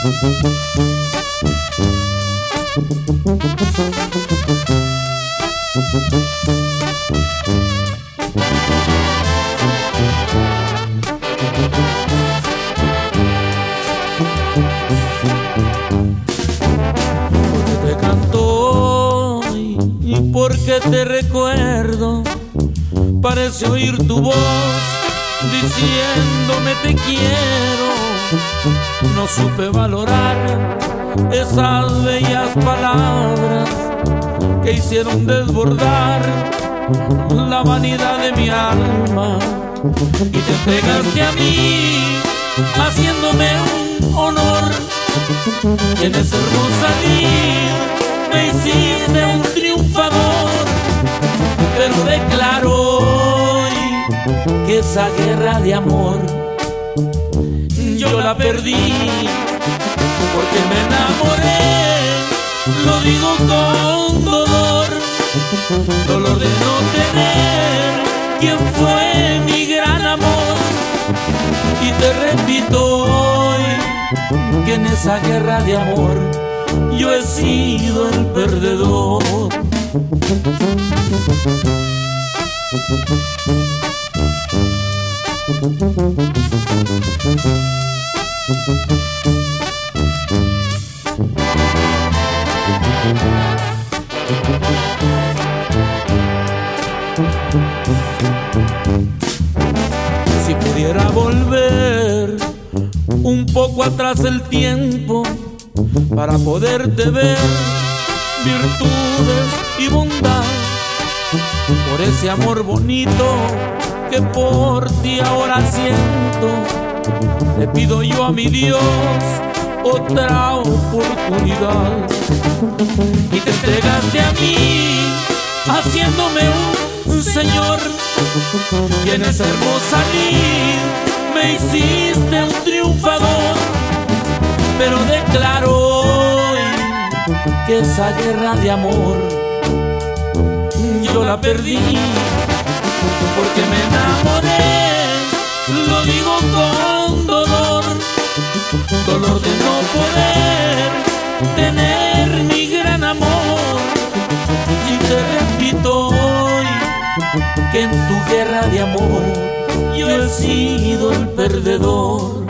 Porque te canto y porque te recuerdo, parece oír tu voz diciéndome te quiero. No supe valorar esas bellas palabras que hicieron desbordar la vanidad de mi alma, y te entregaste a mí haciéndome un honor. Y en ese hermosa día me hiciste un triunfador, pero declaro hoy que esa guerra de amor yo la perdí, porque me enamoré, lo digo con dolor, dolor de no tener quien fue mi gran amor. Y te repito hoy que en esa guerra de amor yo he sido el perdedor. Si pudiera volver un poco atrás el tiempo para poderte ver virtudes y bondad, por ese amor bonito que por ti ahora siento, le pido yo a mi Dios otra oportunidad. Y te entregaste a mí haciéndome un señor, y en esa hermosa lid me hiciste un triunfador, pero declaro hoy que esa guerra de amor yo la perdí, porque me enamoré, lo digo con dolor, dolor de no poder tener mi gran amor. Y te repito hoy que en tu guerra de amor yo he sido el perdedor.